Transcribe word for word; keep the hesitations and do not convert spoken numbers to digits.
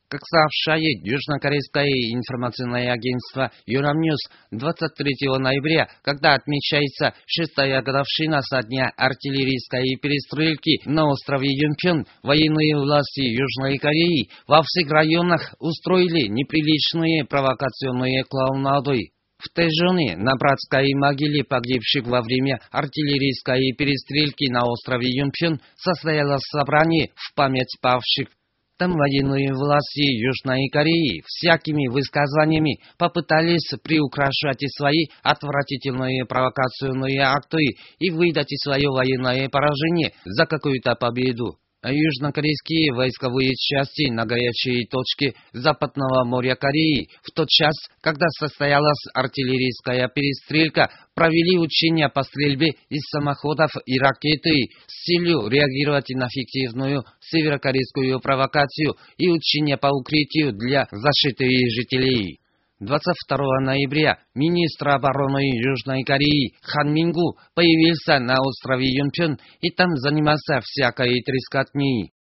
Как сообщает южнокорейское информационное агентство Юнамньюз, двадцать третьего ноября, когда отмечается шестая годовщина со дня артиллерийской перестрелки на острове Юнпен, военные власти Южной Кореи во всех районах устроили неприличные провокационные клоунады. В Тэжоне, на братской могиле погибших во время артиллерийской перестрелки на острове Юнпен, состоялось собрание в память павших. Там военные власти Южной Кореи всякими высказываниями попытались приукрашать свои отвратительные провокационные акты и выдать свое военное поражение за какую-то победу. Южнокорейские войсковые части на горячей точке Западного моря Кореи в тот час, когда состоялась артиллерийская перестрелка, провели учения по стрельбе из самоходов и ракеты с целью реагировать на фиктивную северокорейскую провокацию и учения по укрытию для защиты жителей. двадцать второго ноября министр обороны Южной Кореи Хан Мингу появился на острове Юнпен и там занимался всякой трескотней.